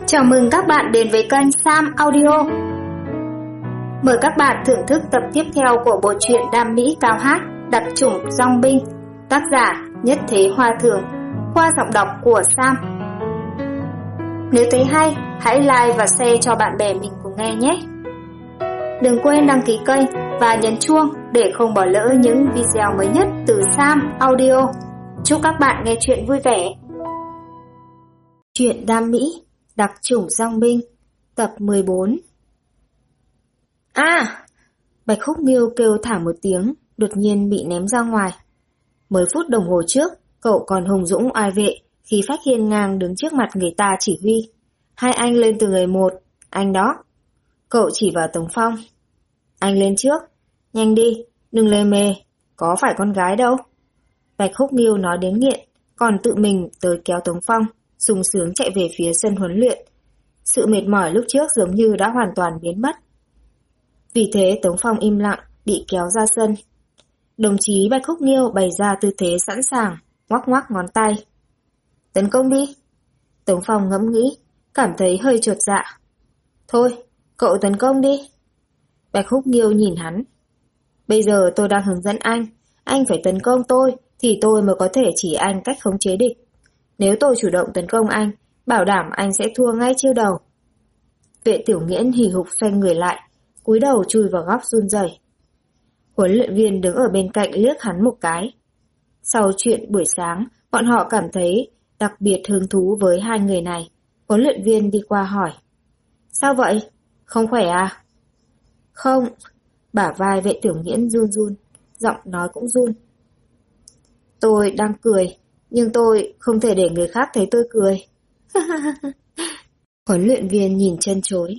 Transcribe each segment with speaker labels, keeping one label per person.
Speaker 1: Chào mừng các bạn đến với kênh Sam Audio. Mời các bạn thưởng thức tập tiếp theo của bộ truyện Đam Mỹ Cao Hát, Đặc chủng Dong Binh, tác giả Nhất Thế Hoa Thường, qua giọng đọc của Sam. Nếu thấy hay, hãy like và share cho bạn bè mình cùng nghe nhé. Đừng quên đăng ký kênh và nhấn chuông để không bỏ lỡ những video mới nhất từ Sam Audio. Chúc các bạn nghe chuyện vui vẻ. Truyện Đam Mỹ, Đặc chủng Dong Binh, tập 14. Bạch Khúc Nghiêu kêu thảm một tiếng, đột nhiên bị ném ra ngoài. Mới phút đồng hồ trước, cậu còn hùng dũng oai vệ khi Phách Hiên Ngang đứng trước mặt người ta chỉ huy. Hai anh lên từ người một, anh đó. Cậu chỉ vào Tống Phong. Anh lên trước, nhanh đi, đừng lề mề, có phải con gái đâu. Bạch Khúc Nghiêu nói đến nghiện, còn tự mình tới kéo Tống Phong, sung sướng chạy về phía sân huấn luyện. Sự mệt mỏi lúc trước giống như đã hoàn toàn biến mất. Vì thế Tống Phong im lặng, bị kéo ra sân. Đồng chí Bạch Khúc Nghiêu bày ra tư thế sẵn sàng, ngoắc ngoắc ngón tay. Tấn công đi. Tống Phong ngẫm nghĩ, cảm thấy hơi chột dạ. Thôi, cậu tấn công đi. Bạch Khúc Nghiêu nhìn hắn. Bây giờ tôi đang hướng dẫn anh phải tấn công tôi thì tôi mới có thể chỉ anh cách khống chế địch. Nếu tôi chủ động tấn công anh, bảo đảm anh sẽ thua ngay chiêu đầu. Vệ Tiểu Nghiễn hì hục xoay người lại, cúi đầu chui vào góc run rẩy. Huấn luyện viên đứng ở bên cạnh liếc hắn một cái. Sau chuyện buổi sáng, bọn họ cảm thấy đặc biệt hứng thú với hai người này. Huấn luyện viên đi qua hỏi. Sao vậy? Không khỏe à? Không. Bả vai Vệ Tiểu Nghiễn run run, giọng nói cũng run. Tôi đang cười, nhưng tôi không thể để người khác thấy tôi cười. Huấn luyện viên nhìn chân chối.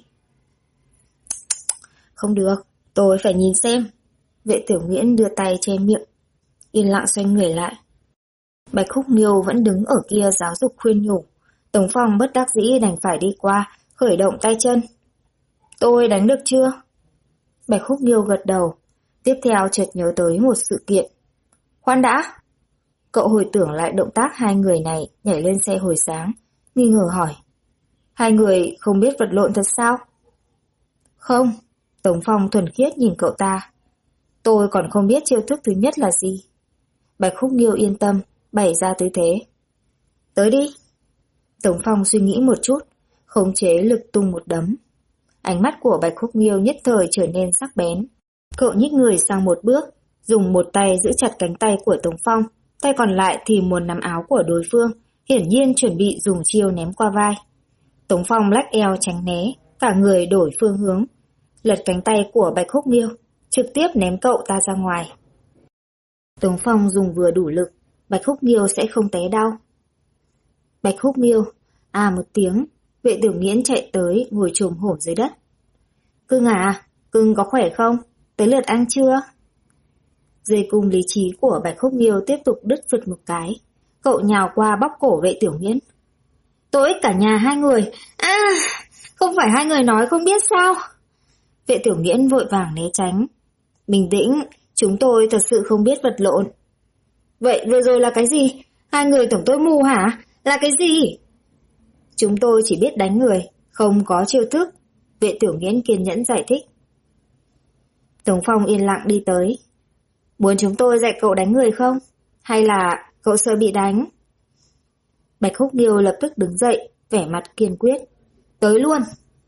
Speaker 1: Không được, tôi phải nhìn xem. Vệ Tiểu Nghiễn đưa tay che miệng, yên lặng xoay người lại. Bạch Khúc Nghiêu vẫn đứng ở kia giáo dục khuyên nhủ. Tống Phong bất đắc dĩ đành phải đi qua, khởi động tay chân. Tôi đánh được chưa? Bạch Khúc Nghiêu gật đầu, tiếp theo chợt nhớ tới một sự kiện. Khoan đã! Cậu hồi tưởng lại động tác hai người này nhảy lên xe hồi sáng, nghi ngờ hỏi. Hai người không biết vật lộn thật sao? Không, Tống Phong thuần khiết nhìn cậu ta. Tôi còn không biết chiêu thức thứ nhất là gì. Bạch Khúc Nghiêu yên tâm, bày ra tư thế. Tới đi. Tống Phong suy nghĩ một chút, khống chế lực tung một đấm. Ánh mắt của Bạch Khúc Nghiêu nhất thời trở nên sắc bén. Cậu nhích người sang một bước, dùng một tay giữ chặt cánh tay của Tống Phong, tay còn lại thì muốn nắm áo của đối phương, hiển nhiên chuẩn bị dùng chiêu ném qua vai. Tống Phong lách eo tránh né, cả người đổi phương hướng, lật cánh tay của Bạch Khúc Nghiêu, trực tiếp ném cậu ta ra ngoài. Tống Phong dùng vừa đủ lực, Bạch Khúc Nghiêu sẽ không té đau. Bạch Khúc Nghiêu, một tiếng, Vệ Tiểu Nghiễn chạy tới ngồi chồm hổm dưới đất. Cưng à, cưng có khỏe không? Tới lượt anh chưa? Dây cung lý trí của Bạch Khúc Nghiêu tiếp tục đứt phật một cái. Cậu nhào qua bóp cổ Vệ Tiểu Nghiễn. Tôi ích cả nhà hai người. Không phải hai người nói không biết sao? Vệ Tiểu Nghiễn vội vàng né tránh. Bình tĩnh, chúng tôi thật sự không biết vật lộn. Vậy vừa rồi là cái gì? Hai người tưởng tôi mù hả? Là cái gì? Chúng tôi chỉ biết đánh người, không có chiêu thức. Vệ Tiểu Nghiễn kiên nhẫn giải thích. Tống Phong yên lặng đi tới. Muốn chúng tôi dạy cậu đánh người không? Hay là cậu sợ bị đánh? Bạch Khúc Nghiêu lập tức đứng dậy, vẻ mặt kiên quyết. Tới luôn!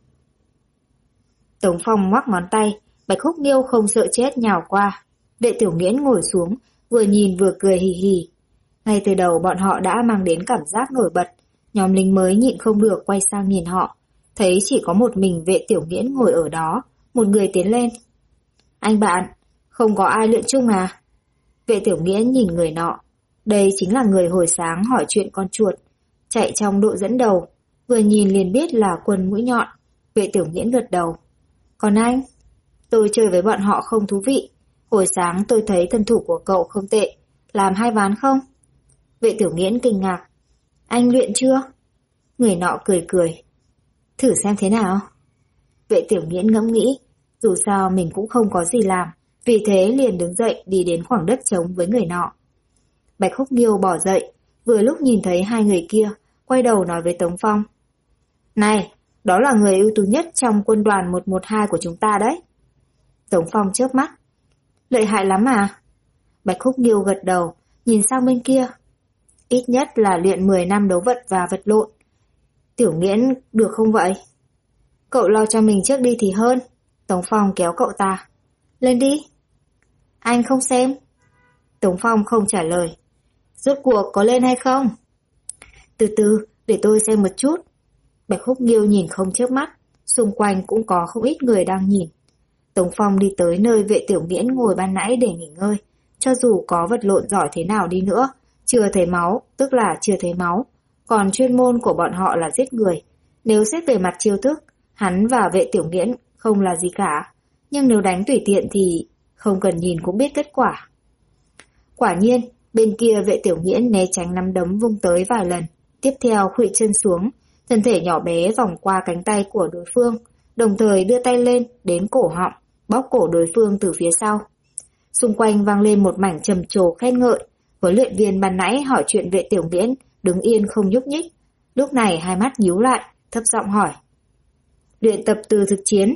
Speaker 1: Tống Phong ngoắc ngón tay, Bạch Khúc Nghiêu không sợ chết nhào qua. Vệ Tiểu Nghiễn ngồi xuống, vừa nhìn vừa cười hì hì. Ngay từ đầu bọn họ đã mang đến cảm giác nổi bật. Nhóm lính mới nhịn không được quay sang nhìn họ. Thấy chỉ có một mình Vệ Tiểu Nghiễn ngồi ở đó, một người tiến lên. Anh bạn, không có ai luyện chung à? Vệ Tiểu Nghiễn nhìn người nọ. Đây chính là người hồi sáng hỏi chuyện con chuột, chạy trong đội dẫn đầu. Vừa nhìn liền biết là quân mũi nhọn. Vệ Tiểu Nghiễn gật đầu. Còn anh? Tôi chơi với bọn họ không thú vị. Hồi sáng tôi thấy thân thủ của cậu không tệ. Làm 2 ván không? Vệ Tiểu Nghiễn kinh ngạc. Anh luyện chưa? Người nọ cười cười. Thử xem thế nào? Vệ Tiểu Nghiễn ngẫm nghĩ. Dù sao mình cũng không có gì làm. Vì thế liền đứng dậy đi đến khoảng đất trống với người nọ. Bạch Khúc Nghiêu bỏ dậy. Vừa lúc nhìn thấy hai người kia, quay đầu nói với Tống Phong. Này, đó là người ưu tú nhất trong quân đoàn 112 của chúng ta đấy. Tống Phong chớp mắt. Lợi hại lắm à? Bạch Khúc Nghiêu gật đầu, nhìn sang bên kia. Ít nhất là luyện 10 năm đấu vật và vật lộn. Tiểu Nghiễn được không vậy? Cậu lo cho mình trước đi thì hơn. Tống Phong kéo cậu ta. Lên đi. Anh không xem. Tống Phong không trả lời. Rốt cuộc có lên hay không? Từ từ, để tôi xem một chút. Bạch Khúc Nghiêu nhìn không chớp mắt. Xung quanh cũng có không ít người đang nhìn. Tống Phong đi tới nơi vệ Tiểu Nghiễn ngồi ban nãy để nghỉ ngơi. Cho dù có vật lộn giỏi thế nào đi nữa, chưa thấy máu, tức là chưa thấy máu. Còn chuyên môn của bọn họ là giết người. Nếu xét về mặt chiêu thức, hắn và vệ Tiểu Nghiễn không là gì cả. Nhưng nếu đánh tùy tiện thì không cần nhìn cũng biết kết quả. Quả nhiên, bên kia vệ Tiểu Nghiễn né tránh nắm đấm vung tới vài lần. Tiếp theo khuỵu chân xuống, thân thể nhỏ bé vòng qua cánh tay của đối phương, đồng thời đưa tay lên đến cổ họng, bóp cổ đối phương từ phía sau. Xung quanh vang lên một mảnh trầm trồ khen ngợi. Huấn luyện viên ban nãy hỏi chuyện vệ Tiểu Nghiễn đứng yên không nhúc nhích. Lúc này hai mắt nhíu lại, thấp giọng hỏi. Luyện tập từ thực chiến.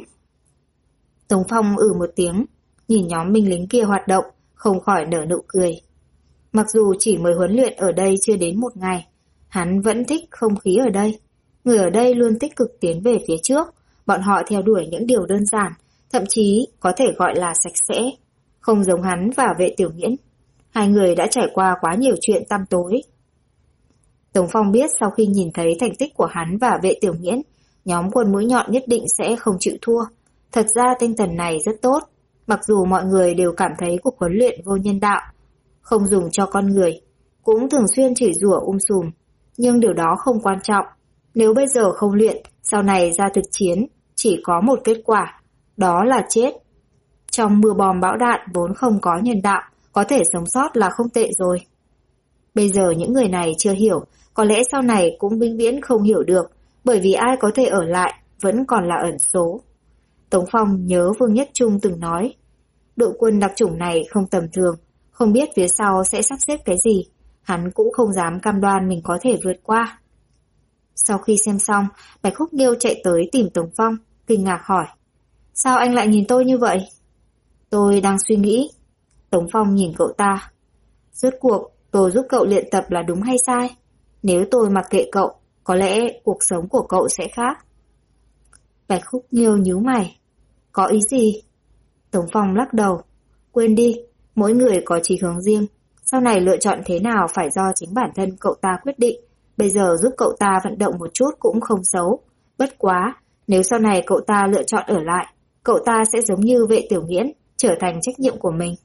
Speaker 1: Tống Phong một tiếng, nhìn nhóm binh lính kia hoạt động, không khỏi nở nụ cười. Mặc dù chỉ mới huấn luyện ở đây chưa đến một ngày, hắn vẫn thích không khí ở đây. Người ở đây luôn tích cực tiến về phía trước, bọn họ theo đuổi những điều đơn giản, thậm chí có thể gọi là sạch sẽ. Không giống hắn và vệ Tiểu Nghiễn. Hai người đã trải qua quá nhiều chuyện tăm tối. Tống Phong biết sau khi nhìn thấy thành tích của hắn và vệ Tiểu Nghiễn, nhóm quân mũi nhọn nhất định sẽ không chịu thua. Thật ra tinh thần này rất tốt, mặc dù mọi người đều cảm thấy cuộc huấn luyện vô nhân đạo, không dùng cho con người, cũng thường xuyên chửi rủa sùm. Nhưng điều đó không quan trọng. Nếu bây giờ không luyện, sau này ra thực chiến, chỉ có một kết quả, đó là chết. Trong mưa bom bão đạn vốn không có nhân đạo, có thể sống sót là không tệ rồi. Bây giờ những người này chưa hiểu, có lẽ sau này cũng vĩnh viễn không hiểu được, bởi vì ai có thể ở lại vẫn còn là ẩn số. Tống Phong nhớ Vương Nhất Trung từng nói, đội quân đặc chủng này không tầm thường, không biết phía sau sẽ sắp xếp cái gì, hắn cũng không dám cam đoan mình có thể vượt qua. Sau khi xem xong, Bạch Khúc Nghiêu chạy tới tìm Tống Phong, kinh ngạc hỏi, sao anh lại nhìn tôi như vậy? Tôi đang suy nghĩ. Tống Phong nhìn cậu ta. Rốt cuộc, tôi giúp cậu luyện tập là đúng hay sai? Nếu tôi mặc kệ cậu, có lẽ cuộc sống của cậu sẽ khác. Bạch Khúc Nghiêu nhíu mày. Có ý gì? Tống Phong lắc đầu. Quên đi, mỗi người có chí hướng riêng. Sau này lựa chọn thế nào phải do chính bản thân cậu ta quyết định. Bây giờ giúp cậu ta vận động một chút cũng không xấu. Bất quá, nếu sau này cậu ta lựa chọn ở lại, cậu ta sẽ giống như vệ Tiểu Nghiễn, trở thành trách nhiệm của mình.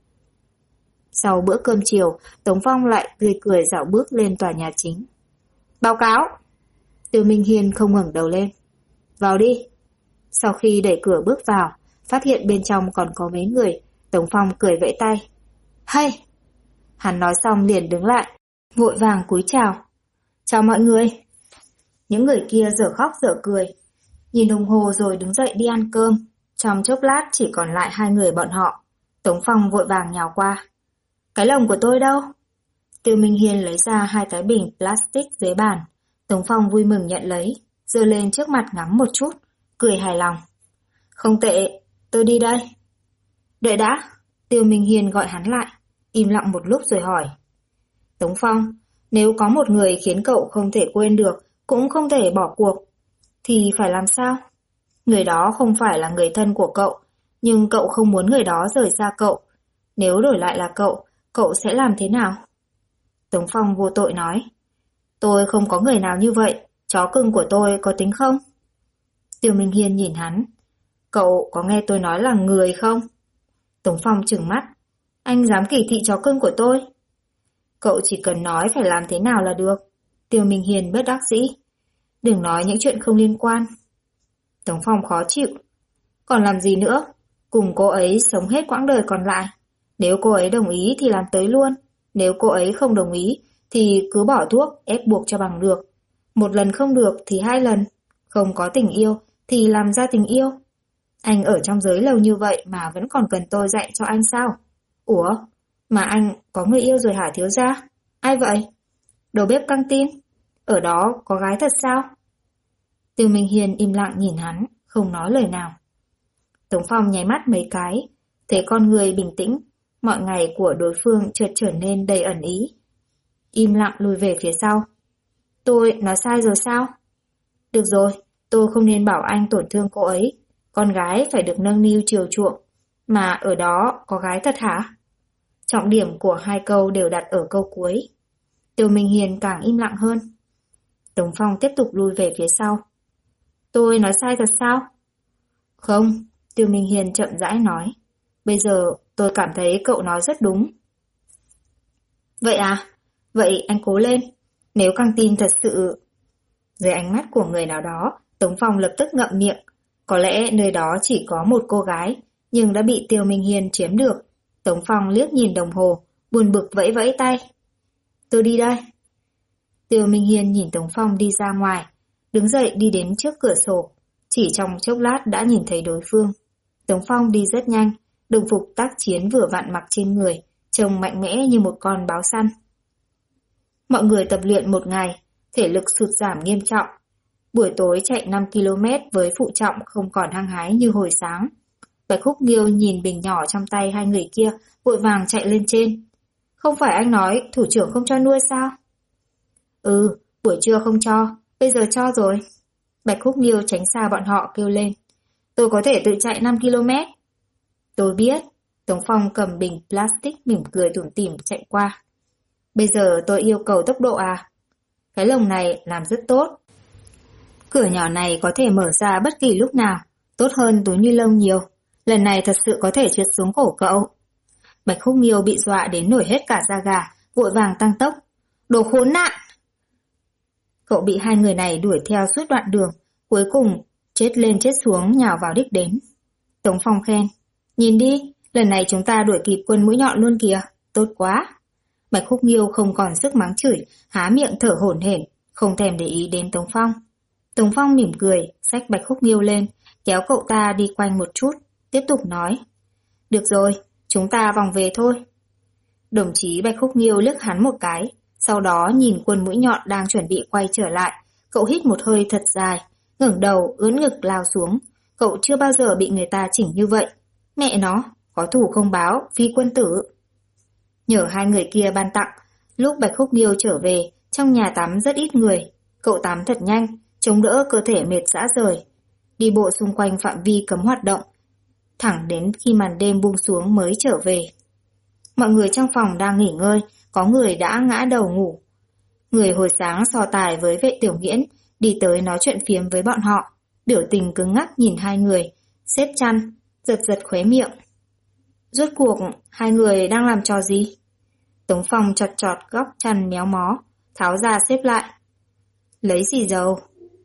Speaker 1: Sau bữa cơm chiều, Tống Phong lại tươi cười dạo bước lên tòa nhà chính. Báo cáo! Tiêu Minh Hiên không ngẩng đầu lên. Vào đi! Sau khi đẩy cửa bước vào, phát hiện bên trong còn có mấy người, Tống Phong cười vẫy tay. Hay! Hắn nói xong liền đứng lại, vội vàng cúi chào. Chào mọi người! Những người kia dở khóc dở cười, nhìn đồng hồ rồi đứng dậy đi ăn cơm. Trong chốc lát chỉ còn lại hai người bọn họ. Tống Phong vội vàng nhào qua. Cái lồng của tôi đâu? Tiêu Minh Hiên lấy ra hai cái bình plastic dưới bàn. Tống Phong vui mừng nhận lấy, giơ lên trước mặt ngắm một chút, cười hài lòng. Không tệ, tôi đi đây. Đợi đã, Tiêu Minh Hiên gọi hắn lại, im lặng một lúc rồi hỏi. Tống Phong, nếu có một người khiến cậu không thể quên được, cũng không thể bỏ cuộc, thì phải làm sao? Người đó không phải là người thân của cậu, nhưng cậu không muốn người đó rời xa cậu. Nếu đổi lại là cậu sẽ làm thế nào? Tống Phong vô tội nói. Tôi không có người nào như vậy, chó cưng của tôi có tính không? Tiêu Minh Hiên nhìn hắn. Cậu có nghe tôi nói là người không? Tống Phong trừng mắt. Anh dám kỳ thị chó cưng của tôi? Cậu chỉ cần nói phải làm thế nào là được. Tiêu Minh Hiên bất đắc dĩ. Đừng nói những chuyện không liên quan. Tống Phong khó chịu. Còn làm gì nữa? Cùng cô ấy sống hết quãng đời còn lại. Nếu cô ấy đồng ý thì làm tới luôn. Nếu cô ấy không đồng ý thì cứ bỏ thuốc ép buộc cho bằng được. Một lần không được thì hai lần. Không có tình yêu thì làm ra tình yêu. Anh ở trong giới lâu như vậy mà vẫn còn cần tôi dạy cho anh sao? Ủa? Mà anh có người yêu rồi hả thiếu gia? Ai vậy? Đầu bếp căng tin? Ở đó có gái thật sao? Tiêu Minh Hiên im lặng nhìn hắn, không nói lời nào. Tống Phong nháy mắt mấy cái, thấy con người bình tĩnh, mọi ngày của đối phương chợt trở nên đầy ẩn ý. Im lặng lùi về phía sau. Tôi nói sai rồi sao? Được rồi, tôi không nên bảo anh tổn thương cô ấy. Con gái phải được nâng niu chiều chuộng, mà ở đó có gái thật hả? Trọng điểm của hai câu đều đặt ở câu cuối. Tiêu Minh Hiền càng im lặng hơn. Tống Phong tiếp tục lùi về phía sau. Tôi nói sai thật sao? Không, Tiêu Minh Hiền chậm rãi nói. Bây giờ tôi cảm thấy cậu nói rất đúng. Vậy à? Vậy anh cố lên. Nếu căng tin thật sự... Dưới ánh mắt của người nào đó, Tống Phong lập tức ngậm miệng. Có lẽ nơi đó chỉ có một cô gái, nhưng đã bị Tiêu Minh Hiên chiếm được. Tống Phong liếc nhìn đồng hồ, buồn bực vẫy vẫy tay. Tôi đi đây. Tiêu Minh Hiên nhìn Tống Phong đi ra ngoài, đứng dậy đi đến trước cửa sổ. Chỉ trong chốc lát đã nhìn thấy đối phương. Tống Phong đi rất nhanh, đồng phục tác chiến vừa vặn mặc trên người, trông mạnh mẽ như một con báo săn. Mọi người tập luyện một ngày, thể lực sụt giảm nghiêm trọng. Buổi tối chạy 5 km với phụ trọng không còn hăng hái như hồi sáng. Bạch Khúc Nghiêu nhìn bình nhỏ trong tay hai người kia, vội vàng chạy lên trên. Không phải anh nói thủ trưởng không cho nuôi sao? Ừ, buổi trưa không cho, bây giờ cho rồi. Bạch Khúc Nghiêu tránh xa bọn họ kêu lên. Tôi có thể tự chạy 5 km. Tôi biết. Tống Phong cầm bình plastic mỉm cười tủm tỉm chạy qua. Bây giờ tôi yêu cầu tốc độ à? Cái lồng này làm rất tốt. Cửa nhỏ này có thể mở ra bất kỳ lúc nào, tốt hơn túi ni lông nhiều. Lần này thật sự có thể trượt xuống cổ cậu. Bạch Khúc Nghiêu bị dọa đến nổi hết cả da gà, vội vàng tăng tốc. Đồ khốn nạn! Cậu bị hai người này đuổi theo suốt đoạn đường, cuối cùng chết lên chết xuống nhào vào đích đến. Tống Phong khen. Nhìn đi, lần này chúng ta đuổi kịp quân mũi nhọn luôn kìa, tốt quá. Bạch Khúc Nghiêu không còn sức mắng chửi, há miệng thở hổn hển, không thèm để ý đến Tống Phong. Tống Phong mỉm cười, xách Bạch Khúc Nghiêu lên, kéo cậu ta đi quanh một chút, tiếp tục nói. Được rồi, chúng ta vòng về thôi. Đồng chí Bạch Khúc Nghiêu liếc hắn một cái, sau đó nhìn quân mũi nhọn đang chuẩn bị quay trở lại. Cậu hít một hơi thật dài, ngẩng đầu ưỡn ngực lao xuống. Cậu chưa bao giờ bị người ta chỉnh như vậy. Mẹ nó, có thủ không báo, phi quân tử. Nhờ hai người kia ban tặng, lúc Bạch Khúc Nghiêu trở về, trong nhà tắm rất ít người. Cậu tắm thật nhanh, chống đỡ cơ thể mệt rã rời. Đi bộ xung quanh phạm vi cấm hoạt động, thẳng đến khi màn đêm buông xuống mới trở về. Mọi người trong phòng đang nghỉ ngơi, có người đã ngã đầu ngủ. Người hồi sáng so tài với Vệ Tiểu Nghiễn, đi tới nói chuyện phiếm với bọn họ, biểu tình cứng ngắc nhìn hai người, xếp chăn, giật giật khóe miệng. Rốt cuộc, hai người đang làm trò gì? Tống Phong chọt chọt góc chăn méo mó, tháo ra xếp lại. Lấy xì dầu.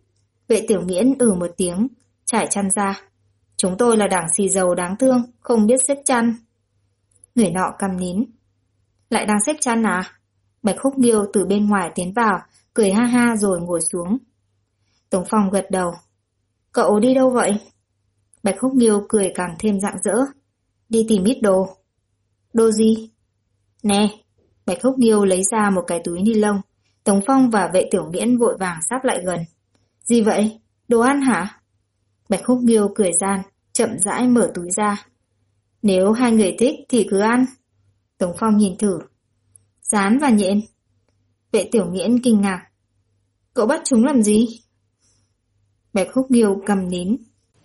Speaker 1: Vệ Tiểu Nghiễn một tiếng, trải chăn ra. Chúng tôi là đảng xì dầu đáng thương, không biết xếp chăn. Người nọ câm nín. Lại đang xếp chăn à? Bạch Khúc Nghiêu từ bên ngoài tiến vào, cười ha ha rồi ngồi xuống. Tống Phong gật đầu. Cậu đi đâu vậy? Bạch Khúc Nghiêu cười càng thêm rạng rỡ. Đi tìm ít đồ. Đồ gì? Nè, Bạch Khúc Nghiêu lấy ra một cái túi ni lông. Tống Phong và Vệ Tiểu Nghiễn vội vàng sáp lại gần. Gì vậy? Đồ ăn hả? Bạch Khúc Nghiêu cười gian, chậm rãi mở túi ra. Nếu hai người thích thì cứ ăn. Tống Phong nhìn thử. Rán và nhện. Vệ Tiểu Nghiễn kinh ngạc. Cậu bắt chúng làm gì? Bạch Khúc Nghiêu cầm nín.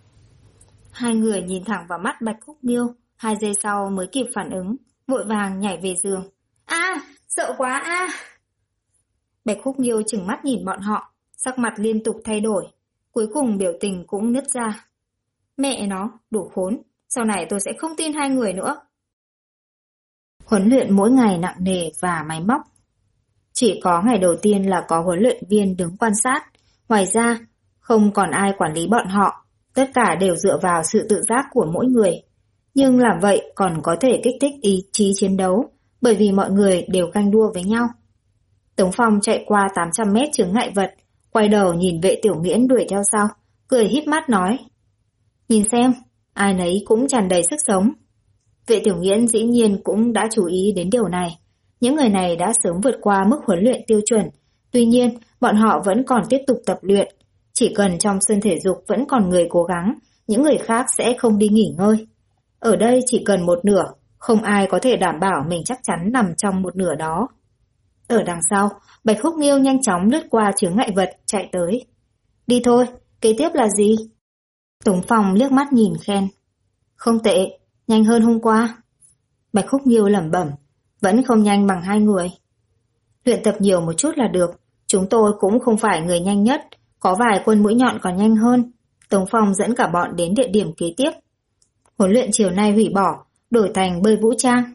Speaker 1: Hai người nhìn thẳng vào mắt Bạch Khúc Nghiêu, 2 giây sau mới kịp phản ứng, vội vàng nhảy về giường. A, sợ quá a. Bạch Khúc Nghiêu trừng mắt nhìn bọn họ, sắc mặt liên tục thay đổi, cuối cùng biểu tình cũng nứt ra. Mẹ nó, đủ khốn, sau này tôi sẽ không tin hai người nữa. Huấn luyện mỗi ngày nặng nề và máy móc. Chỉ có ngày đầu tiên là có huấn luyện viên đứng quan sát, ngoài ra không còn ai quản lý bọn họ, tất cả đều dựa vào sự tự giác của mỗi người. Nhưng làm vậy còn có thể kích thích ý chí chiến đấu, bởi vì mọi người đều ganh đua với nhau. Tống Phong chạy qua 800 mét chướng ngại vật, quay đầu nhìn Vệ Tiểu Nghiễn đuổi theo sau, cười híp mắt nói. Nhìn xem, ai nấy cũng tràn đầy sức sống. Vệ Tiểu Nghiễn dĩ nhiên cũng đã chú ý đến điều này. Những người này đã sớm vượt qua mức huấn luyện tiêu chuẩn, tuy nhiên bọn họ vẫn còn tiếp tục tập luyện. Chỉ cần trong sân thể dục vẫn còn người cố gắng, những người khác sẽ không đi nghỉ ngơi. Ở đây chỉ cần một nửa, không ai có thể đảm bảo mình chắc chắn nằm trong một nửa đó. Ở đằng sau, Bạch Khúc Nghiêu nhanh chóng lướt qua chướng ngại vật chạy tới. Đi thôi, kế tiếp là gì? Tống Phong liếc mắt nhìn khen. Không tệ, nhanh hơn hôm qua. Bạch Khúc Nghiêu lẩm bẩm, vẫn không nhanh bằng hai người. Luyện tập nhiều một chút là được, chúng tôi cũng không phải người nhanh nhất, có vài quân mũi nhọn còn nhanh hơn. Tống Phong dẫn cả bọn đến địa điểm kế tiếp. Huấn luyện chiều nay hủy bỏ, đổi thành bơi vũ trang.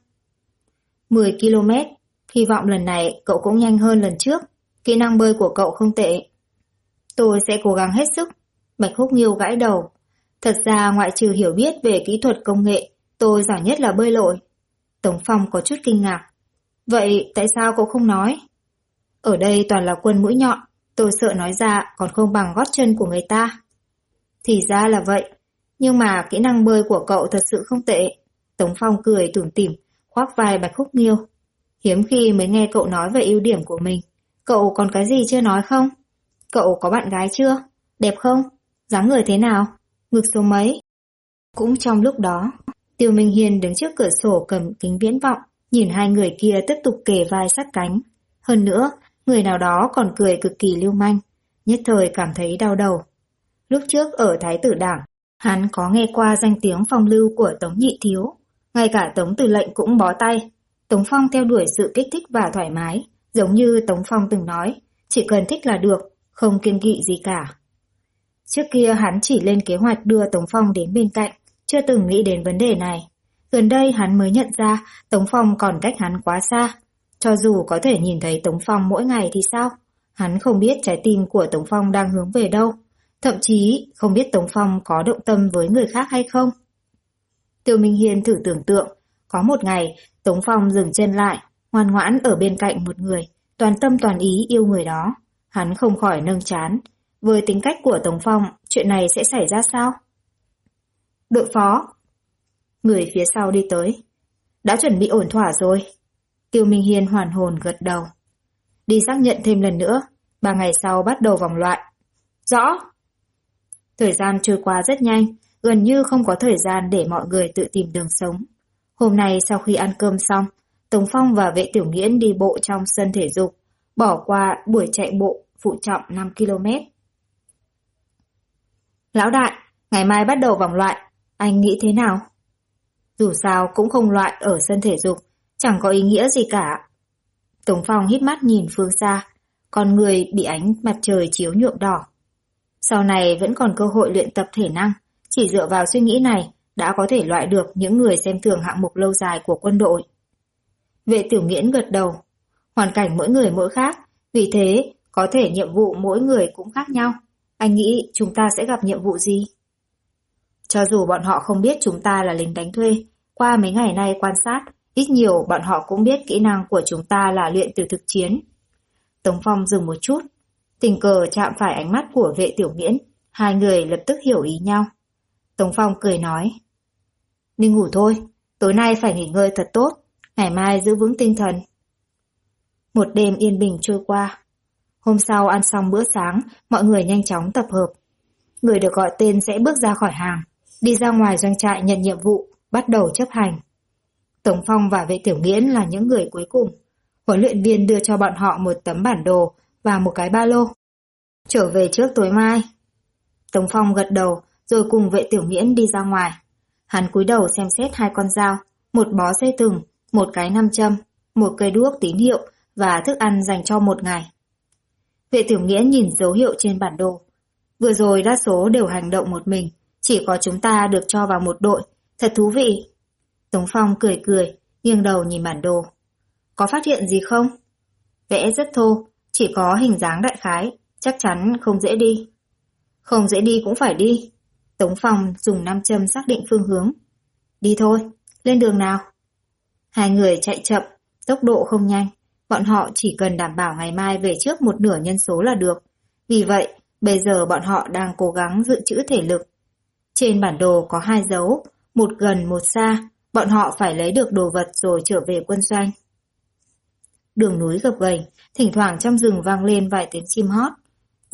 Speaker 1: 10 km, hy vọng lần này cậu cũng nhanh hơn lần trước, kỹ năng bơi của cậu không tệ. Tôi sẽ cố gắng hết sức. Bạch Khúc Nghiêu gãi đầu. Thật ra ngoại trừ hiểu biết về kỹ thuật công nghệ, tôi giỏi nhất là bơi lội. Tống Phong có chút kinh ngạc. Vậy tại sao cậu không nói? Ở đây toàn là quân mũi nhọn, tôi sợ nói ra còn không bằng gót chân của người ta. Thì ra là vậy, nhưng mà kỹ năng bơi của cậu thật sự không tệ. Tống Phong cười tủm tỉm, khoác vai Bạch Khúc Nghiêu. Hiếm khi mới nghe cậu nói về ưu điểm của mình. Cậu còn cái gì chưa nói không? Cậu có bạn gái chưa? Đẹp không? Dáng người thế nào? Ngực số mấy? Cũng trong lúc đó, Tiêu Minh Hiên đứng trước cửa sổ cầm kính viễn vọng, nhìn hai người kia tiếp tục kề vai sát cánh. Hơn nữa, người nào đó còn cười cực kỳ lưu manh, nhất thời cảm thấy đau đầu. Lúc trước ở Thái Tử Đảng, hắn có nghe qua danh tiếng phong lưu của Tống Nhị Thiếu. Ngay cả Tống Tư lệnh cũng bó tay. Tống Phong theo đuổi sự kích thích và thoải mái, giống như Tống Phong từng nói, chỉ cần thích là được, không kiêng kỵ gì cả. Trước kia hắn chỉ lên kế hoạch đưa Tống Phong đến bên cạnh, chưa từng nghĩ đến vấn đề này. Gần đây hắn mới nhận ra Tống Phong còn cách hắn quá xa. Cho dù có thể nhìn thấy Tống Phong mỗi ngày thì sao? Hắn không biết trái tim của Tống Phong đang hướng về đâu. Thậm chí không biết Tống Phong có động tâm với người khác hay không. Tiêu Minh Hiên thử tưởng tượng, có một ngày Tống Phong dừng chân lại, ngoan ngoãn ở bên cạnh một người, toàn tâm toàn ý yêu người đó. Hắn không khỏi nâng trán. Với tính cách của Tống Phong, chuyện này sẽ xảy ra sao? Đội phó. Người phía sau đi tới. Đã chuẩn bị ổn thỏa rồi. Tiêu Minh Hiên hoàn hồn gật đầu. Đi xác nhận thêm lần nữa, 3 ngày sau bắt đầu vòng loại. Rõ. Thời gian trôi qua rất nhanh, gần như không có thời gian để mọi người tự tìm đường sống. Hôm nay sau khi ăn cơm xong, Tống Phong và Vệ Tiểu Nghiễn đi bộ trong sân thể dục, bỏ qua buổi chạy bộ phụ trọng 5 km. Lão đại, ngày mai bắt đầu vòng loại, anh nghĩ thế nào? Dù sao cũng không loại ở sân thể dục, chẳng có ý nghĩa gì cả. Tống Phong híp mắt nhìn phương xa, con người bị ánh mặt trời chiếu nhuộm đỏ. Sau này vẫn còn cơ hội luyện tập thể năng, chỉ dựa vào suy nghĩ này đã có thể loại được những người xem thường hạng mục lâu dài của quân đội. Vệ Tiểu Nghiễn gật đầu. Hoàn cảnh mỗi người mỗi khác, vì thế có thể nhiệm vụ mỗi người cũng khác nhau. Anh nghĩ chúng ta sẽ gặp nhiệm vụ gì? Cho dù bọn họ không biết chúng ta là lính đánh thuê, qua mấy ngày nay quan sát, ít nhiều bọn họ cũng biết kỹ năng của chúng ta là luyện từ thực chiến. Tống Phong dừng một chút, tình cờ chạm phải ánh mắt của Vệ Tiểu Nghiễn, hai người lập tức hiểu ý nhau. Tống Phong cười nói, đi ngủ thôi, tối nay phải nghỉ ngơi thật tốt, ngày mai giữ vững tinh thần. Một đêm yên bình trôi qua. Hôm sau ăn xong bữa sáng, mọi người nhanh chóng tập hợp. Người được gọi tên sẽ bước ra khỏi hàng, đi ra ngoài doanh trại nhận nhiệm vụ, bắt đầu chấp hành. Tống Phong và Vệ Tiểu Nghiễn là những người cuối cùng. Huấn luyện viên đưa cho bọn họ một tấm bản đồ và một cái ba lô. Trở về trước tối mai. Tống Phong gật đầu rồi cùng Vệ Tiểu Nghiễn đi ra ngoài. Hắn cúi đầu xem xét 2 con dao, một bó dây thừng, một cái nam châm, một cây đuốc tín hiệu và thức ăn dành cho một ngày. Vệ Tiểu Nghiễn nhìn dấu hiệu trên bản đồ. Vừa rồi đa số đều hành động một mình, chỉ có chúng ta được cho vào một đội, thật thú vị. Tống Phong cười cười, nghiêng đầu nhìn bản đồ. Có phát hiện gì không? Vẽ rất thô, chỉ có hình dáng đại khái, chắc chắn không dễ đi. Không dễ đi cũng phải đi. Tống Phong dùng nam châm xác định phương hướng. Đi thôi, lên đường nào. Hai người chạy chậm, tốc độ không nhanh. Bọn họ chỉ cần đảm bảo ngày mai về trước một nửa nhân số là được. Vì vậy, bây giờ bọn họ đang cố gắng dự trữ thể lực. Trên bản đồ có 2 dấu, một gần một xa. Bọn họ phải lấy được đồ vật rồi trở về quân doanh. Đường núi gập ghềnh, thỉnh thoảng trong rừng vang lên vài tiếng chim hót.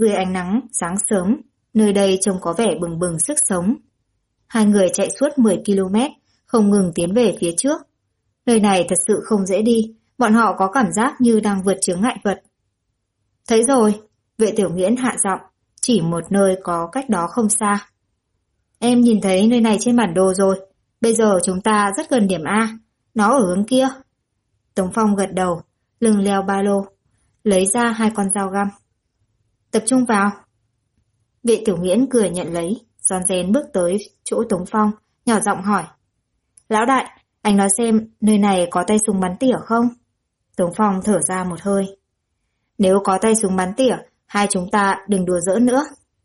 Speaker 1: Dưới ánh nắng sáng sớm, nơi đây trông có vẻ bừng bừng sức sống. Hai người chạy suốt 10 km, không ngừng tiến về phía trước. Nơi này thật sự không dễ đi, bọn họ có cảm giác như đang vượt chướng ngại vật. Thấy rồi, Vệ Tiểu Nghiễn hạ giọng, chỉ một nơi có cách đó không xa. Em nhìn thấy nơi này trên bản đồ rồi, bây giờ chúng ta rất gần điểm A, nó ở hướng kia. Tống Phong gật đầu, lưng leo ba lô, lấy ra 2 con dao găm. Tập trung vào. Vệ Tiểu Nghiễn cười nhận lấy, rón rén bước tới chỗ Tống Phong, nhỏ giọng hỏi. Lão đại, anh nói xem nơi này có tay súng bắn tỉa không? Tống Phong thở ra một hơi. Nếu có tay súng bắn tỉa, hai chúng ta đừng đùa giỡn nữa.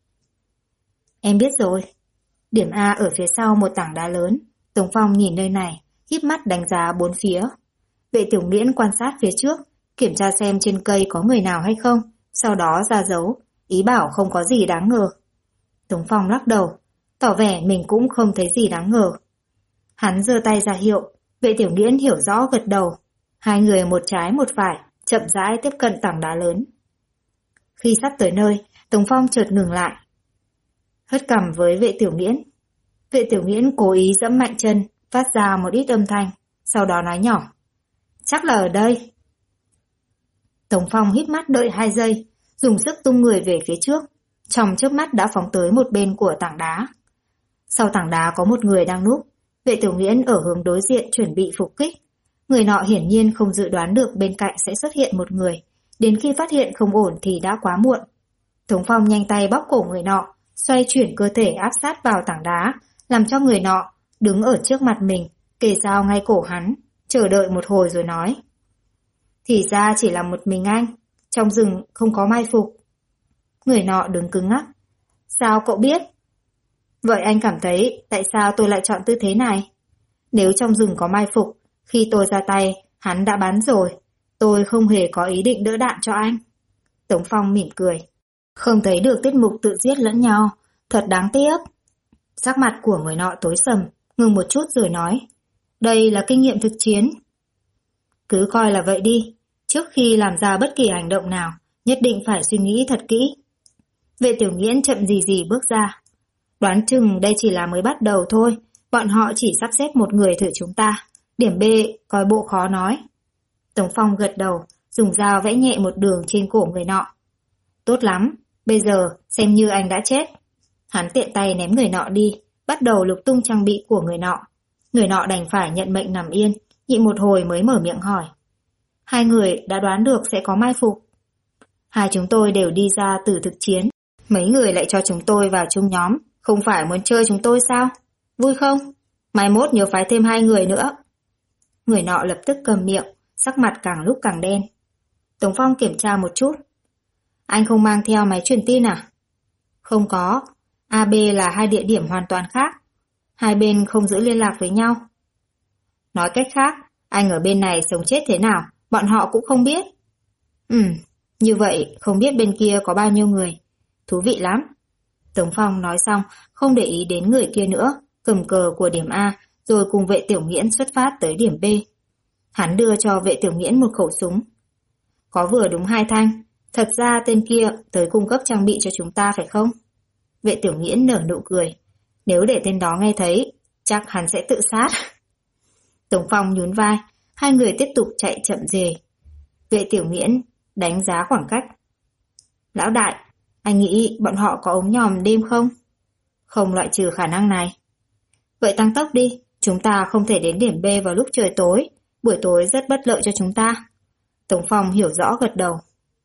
Speaker 1: Em biết rồi. Điểm A ở phía sau một tảng đá lớn. Tống Phong nhìn nơi này, híp mắt đánh giá bốn phía. Vệ Tiểu Nghiễn quan sát phía trước, kiểm tra xem trên cây có người nào hay không, sau đó ra dấu, ý bảo không có gì đáng ngờ. Tống Phong lắc đầu, tỏ vẻ mình cũng không thấy gì đáng ngờ. Hắn giơ tay ra hiệu, Vệ Tiểu Nghiễn hiểu rõ gật đầu. Hai người một trái một phải, chậm rãi tiếp cận tảng đá lớn. Khi sắp tới nơi, Tống Phong chợt ngừng lại. Hất cằm với Vệ Tiểu Nghiễn. Vệ Tiểu Nghiễn cố ý giẫm mạnh chân, phát ra một ít âm thanh, sau đó nói nhỏ. Chắc là ở đây. Tống Phong híp mắt đợi 2 giây, dùng sức tung người về phía trước, trong chớp mắt đã phóng tới một bên của tảng đá. Sau tảng đá có một người đang núp, Vệ Tiểu Nghiễn ở hướng đối diện chuẩn bị phục kích. Người nọ hiển nhiên không dự đoán được bên cạnh sẽ xuất hiện một người, đến khi phát hiện không ổn thì đã quá muộn. Tống Phong nhanh tay bóp cổ người nọ, xoay chuyển cơ thể áp sát vào tảng đá, làm cho người nọ đứng ở trước mặt mình, kề dao ngay cổ hắn, chờ đợi một hồi rồi nói. Thì ra chỉ là một mình anh, trong rừng không có mai phục. Người nọ đứng cứng ngắc. Sao cậu biết? Vậy anh cảm thấy tại sao tôi lại chọn tư thế này? Nếu trong rừng có mai phục, khi tôi ra tay, hắn đã bắn rồi. Tôi không hề có ý định đỡ đạn cho anh. Tống Phong mỉm cười. Không thấy được tiết mục tự giết lẫn nhau, thật đáng tiếc. Sắc mặt của người nọ tối sầm, ngừng một chút rồi nói. Đây là kinh nghiệm thực chiến. Cứ coi là vậy đi. Trước khi làm ra bất kỳ hành động nào, nhất định phải suy nghĩ thật kỹ. Vệ Tiểu Nghiễn chậm gì gì bước ra. Đoán chừng đây chỉ là mới bắt đầu thôi. Bọn họ chỉ sắp xếp một người thử chúng ta. Điểm B coi bộ khó nói. Tống Phong gật đầu, dùng dao vẽ nhẹ một đường trên cổ người nọ. Tốt lắm, bây giờ xem như anh đã chết. Hắn tiện tay ném người nọ đi, bắt đầu lục tung trang bị của người nọ. Người nọ đành phải nhận mệnh nằm yên, nhịn một hồi mới mở miệng hỏi. Hai người đã đoán được sẽ có mai phục. Hai chúng tôi đều đi ra từ thực chiến. Mấy người lại cho chúng tôi vào chung nhóm, không phải muốn chơi chúng tôi sao? Vui không? Mai mốt nhớ phái thêm 2 người nữa. Người nọ lập tức cầm miệng, sắc mặt càng lúc càng đen. Tống Phong kiểm tra một chút. Anh không mang theo máy truyền tin à? Không có. AB là 2 địa điểm hoàn toàn khác. Hai bên không giữ liên lạc với nhau. Nói cách khác, anh ở bên này sống chết thế nào, bọn họ cũng không biết. Như vậy không biết bên kia có bao nhiêu người. Thú vị lắm. Tống Phong nói xong, không để ý đến người kia nữa, cầm cờ của điểm A, rồi cùng Vệ Tiểu Nghiễn xuất phát tới điểm B. Hắn đưa cho Vệ Tiểu Nghiễn một khẩu súng. Có vừa đúng 2 thanh, thật ra tên kia tới cung cấp trang bị cho chúng ta phải không? Vệ Tiểu Nghiễn nở nụ cười. Nếu để tên đó nghe thấy, chắc hắn sẽ tự sát. Tống Phong nhún vai, hai người tiếp tục chạy chậm rề. Vệ Tiểu Nghiễn đánh giá khoảng cách. Lão đại, anh nghĩ bọn họ có ống nhòm đêm không? Không loại trừ khả năng này. Vậy tăng tốc đi, chúng ta không thể đến điểm B vào lúc trời tối, buổi tối rất bất lợi cho chúng ta. Tống Phong hiểu rõ gật đầu.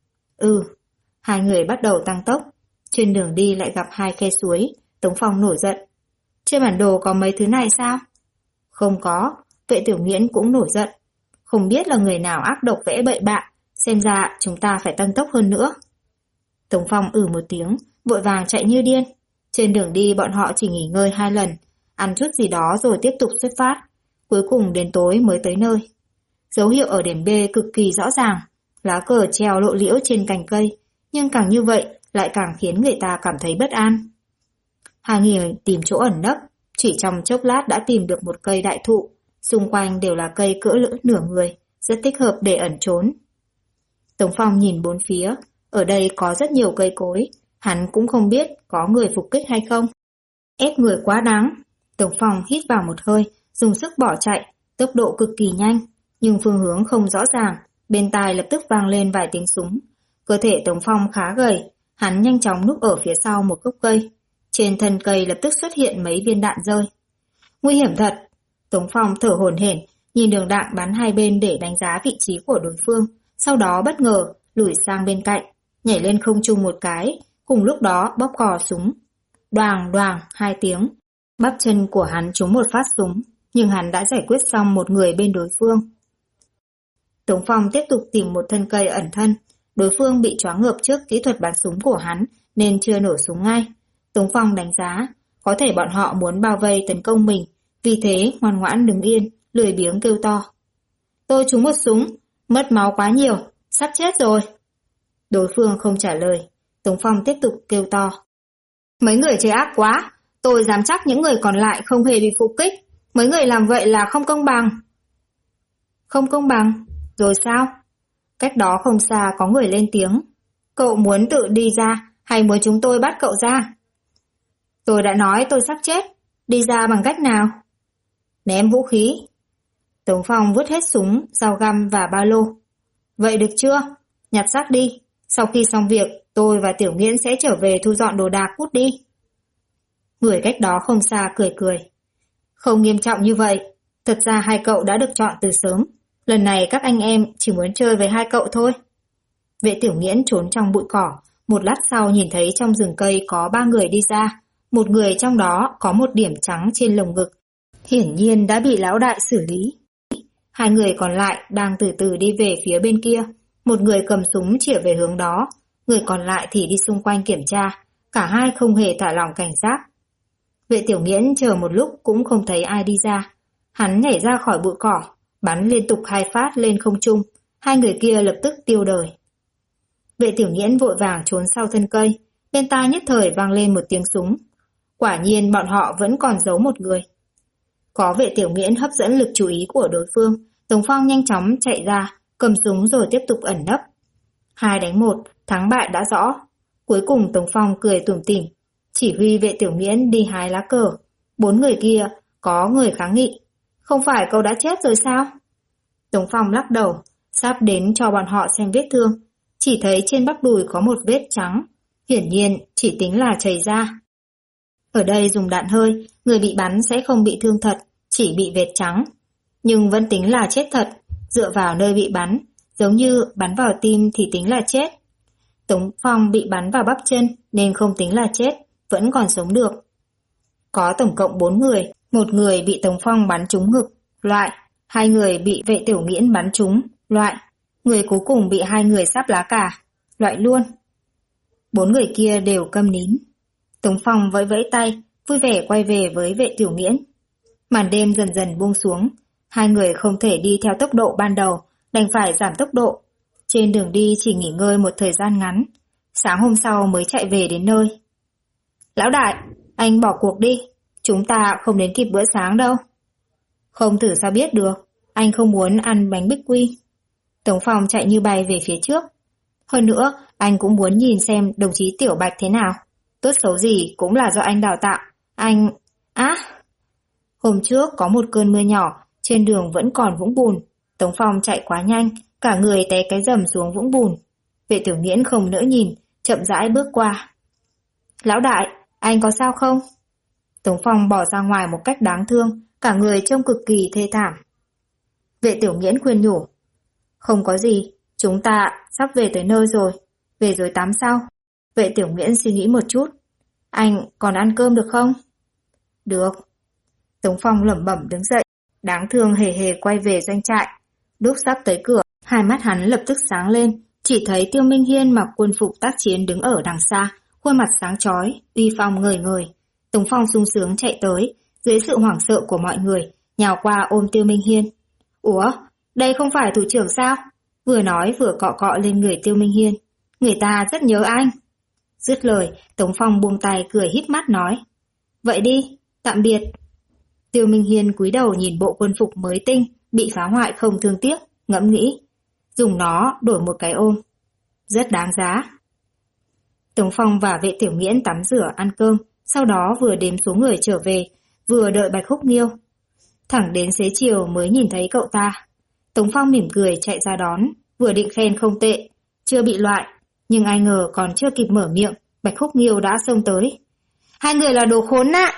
Speaker 1: Hai người bắt đầu tăng tốc. Trên đường đi lại gặp 2 khe suối, Tống Phong nổi giận. Trên bản đồ có mấy thứ này sao? Không có, Vệ Tiểu Nghiễn cũng nổi giận. Không biết là người nào ác độc vẽ bậy bạ, xem ra chúng ta phải tăng tốc hơn nữa. Tống Phong một tiếng, vội vàng chạy như điên. Trên đường đi bọn họ chỉ nghỉ ngơi 2 lần, ăn chút gì đó rồi tiếp tục xuất phát. Cuối cùng đến tối mới tới nơi. Dấu hiệu ở điểm B cực kỳ rõ ràng, lá cờ treo lộ liễu trên cành cây, nhưng càng như vậy lại càng khiến người ta cảm thấy bất an. Hai người tìm chỗ ẩn nấp, chỉ trong chốc lát đã tìm được một cây đại thụ, xung quanh đều là cây cỡ nửa người, rất thích hợp để ẩn trốn. Tống Phong nhìn bốn phía, ở đây có rất nhiều cây cối, Hắn cũng không biết có người phục kích hay không. Ép người quá đáng. Tống Phong hít vào một hơi, dùng sức bỏ chạy, tốc độ cực kỳ nhanh, nhưng phương hướng không rõ ràng. Bên tai lập tức vang lên vài tiếng súng. Cơ thể Tống Phong khá gầy, hắn nhanh chóng núp ở phía sau một gốc cây. Trên thân cây lập tức xuất hiện mấy viên đạn rơi. Nguy hiểm thật. Tống Phong thở hổn hển, nhìn đường đạn bắn hai bên để đánh giá vị trí của đối phương, sau đó bất ngờ lùi sang bên cạnh, nhảy lên không trung một cái, cùng lúc đó bóp cò súng. Đoàng đoàng hai tiếng, bắp chân của hắn trúng một phát súng, nhưng hắn đã giải quyết xong một người bên đối phương. Tống Phong tiếp tục tìm một thân cây ẩn thân. Đối phương bị choáng ngợp trước kỹ thuật bắn súng của hắn nên chưa nổ súng ngay. Tống Phong đánh giá, có thể bọn họ muốn bao vây tấn công mình, vì thế ngoan ngoãn đứng yên, lười biếng kêu to. Tôi trúng một súng, mất máu quá nhiều, sắp chết rồi. Đối phương không trả lời, Tống Phong tiếp tục kêu to. Mấy người chơi ác quá, tôi dám chắc những người còn lại không hề bị phục kích. Mấy người làm vậy là không công bằng. Không công bằng? Rồi sao? Cách đó không xa có người lên tiếng. Cậu muốn tự đi ra hay muốn chúng tôi bắt cậu ra? Tôi đã nói tôi sắp chết. Đi ra bằng cách nào? Ném vũ khí. Tống Phong vứt hết súng, dao găm và ba lô. Vậy được chưa? Nhặt xác đi. Sau khi xong việc, tôi và Tiểu Nghiễn sẽ trở về thu dọn đồ đạc cút đi. Người cách đó không xa cười cười. Không nghiêm trọng như vậy. Thật ra hai cậu đã được chọn từ sớm. Lần này các anh em chỉ muốn chơi với hai cậu thôi. Vệ Tiểu Nghiễn trốn trong bụi cỏ. Một lát sau nhìn thấy trong rừng cây có ba người đi ra. Một người trong đó có một điểm trắng trên lồng ngực. Hiển nhiên đã bị lão đại xử lý. Hai người còn lại đang từ từ đi về phía bên kia. Một người cầm súng chĩa về hướng đó. Người còn lại thì đi xung quanh kiểm tra. Cả hai không hề thả lỏng cảnh giác. Vệ Tiểu Nghiễn chờ một lúc cũng không thấy ai đi ra. Hắn nhảy ra khỏi bụi cỏ, bắn liên tục 2 phát lên không trung. Hai người kia lập tức tiêu đời. Vệ Tiểu Nghiễn vội vàng trốn sau thân cây. Bên tai nhất thời vang lên một tiếng súng. Quả nhiên bọn họ vẫn còn giấu một người. Có Vệ Tiểu Nghiễn hấp dẫn lực chú ý của đối phương, Tống Phong nhanh chóng chạy ra, cầm súng rồi tiếp tục ẩn nấp. 2 đánh 1, thắng bại đã rõ. Cuối cùng Tống Phong cười tủm tỉm, chỉ huy Vệ Tiểu Nghiễn đi hái lá cờ. 4 người kia, có người kháng nghị. Không phải cậu đã chết rồi sao? Tống Phong lắc đầu, sắp đến cho bọn họ xem vết thương. Chỉ thấy trên bắp đùi có một vết trắng, hiển nhiên chỉ tính là chảy ra. Ở đây dùng đạn hơi, người bị bắn sẽ không bị thương thật, chỉ bị vệt trắng. Nhưng vẫn tính là chết thật, dựa vào nơi bị bắn, giống như bắn vào tim thì tính là chết. Tống Phong bị bắn vào bắp chân nên không tính là chết, vẫn còn sống được. Có tổng cộng 4 người, một người bị Tống Phong bắn trúng ngực, loại, 2 người bị Vệ Tiểu Nghiễn bắn trúng, loại, người cuối cùng bị 2 người sắp lá cà, loại luôn. 4 người kia đều câm nín. Tống Phong vẫy vẫy tay, vui vẻ quay về với Vệ Tiểu Nghiễn. Màn đêm dần dần buông xuống, 2 người không thể đi theo tốc độ ban đầu, đành phải giảm tốc độ. Trên đường đi chỉ nghỉ ngơi một thời gian ngắn, sáng hôm sau mới chạy về đến nơi. Lão đại, anh bỏ cuộc đi, chúng ta không đến kịp bữa sáng đâu. Không thử sao biết được, anh không muốn ăn bánh bích quy. Tống Phong chạy như bay về phía trước. Hơn nữa, anh cũng muốn nhìn xem đồng chí Tiểu Bạch thế nào. Tốt xấu gì cũng là do anh đào tạo. Anh... Hôm trước có một cơn mưa nhỏ, trên đường vẫn còn vũng bùn. Tống Phong chạy quá nhanh, cả người té cái rầm xuống vũng bùn. Vệ Tiểu Nghiễn không nỡ nhìn, chậm rãi bước qua. Lão đại, anh có sao không? Tống Phong bỏ ra ngoài một cách đáng thương, cả người trông cực kỳ thê thảm. Vệ Tiểu Nghiễn khuyên nhủ. Không có gì, chúng ta sắp về tới nơi rồi. Về rồi tắm sau. Vệ Tiểu Nghiễn suy nghĩ một chút. Anh còn ăn cơm được không? Được. Tống Phong lẩm bẩm đứng dậy, đáng thương hề hề quay về doanh trại. Lúc sắp tới cửa, hai mắt hắn lập tức sáng lên, chỉ thấy Tiêu Minh Hiên mặc quân phục tác chiến đứng ở đằng xa, khuôn mặt sáng chói, uy phong ngời ngời. Tống Phong sung sướng chạy tới, dưới sự hoảng sợ của mọi người, nhào qua ôm Tiêu Minh Hiên. Ủa, đây không phải thủ trưởng sao? Vừa nói vừa cọ cọ lên người Tiêu Minh Hiên. Người ta rất nhớ anh. Dứt lời, Tống Phong buông tay cười híp mắt nói. Vậy đi, tạm biệt. Tiêu Minh Hiên cúi đầu nhìn bộ quân phục mới tinh, bị phá hoại không thương tiếc, ngẫm nghĩ. Dùng nó đổi một cái ôm. Rất đáng giá. Tống Phong và Vệ Tiểu Nghiễn tắm rửa ăn cơm, sau đó vừa đếm số người trở về, vừa đợi Bạch Khúc Nghiêu. Thẳng đến xế chiều mới nhìn thấy cậu ta. Tống Phong mỉm cười chạy ra đón, vừa định khen không tệ, chưa bị loại, nhưng ai ngờ còn chưa kịp mở miệng, Bạch Khúc Nghiêu đã xông tới. Hai người là đồ khốn nạn!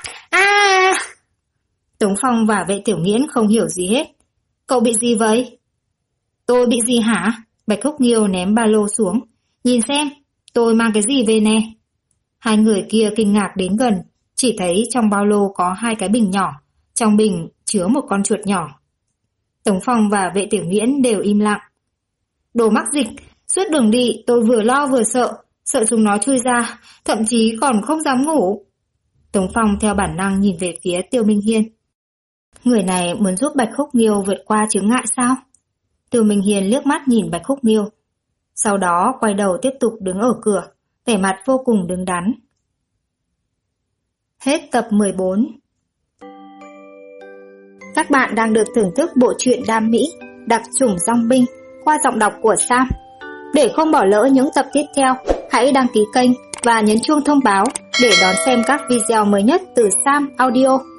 Speaker 1: Tống Phong và Vệ Tiểu Nghiễn không hiểu gì hết. Cậu bị gì vậy? Tôi bị gì hả? Bạch Khúc Nghiêu ném ba lô xuống. Nhìn xem, tôi mang cái gì về nè. Hai người kia kinh ngạc đến gần, chỉ thấy trong ba lô có 2 cái bình nhỏ, trong bình chứa một con chuột nhỏ. Tống Phong và Vệ Tiểu Nghiễn đều im lặng. Đồ mắc dịch, suốt đường đi tôi vừa lo vừa sợ chúng nó chui ra, thậm chí còn không dám ngủ. Tống Phong theo bản năng nhìn về phía Tiêu Minh Hiên. Người này muốn giúp Bạch Khúc Nghiêu vượt qua chướng ngại sao? Tiêu Minh Hiên liếc mắt nhìn Bạch Khúc Nghiêu, sau đó quay đầu tiếp tục đứng ở cửa, vẻ mặt vô cùng đứng đắn. Hết tập 14. Các bạn đang được thưởng thức bộ truyện đam mỹ Đặc chủng dòng binh qua giọng đọc của Sam. Để không bỏ lỡ những tập tiếp theo, hãy đăng ký kênh và nhấn chuông thông báo để đón xem các video mới nhất từ Sam Audio.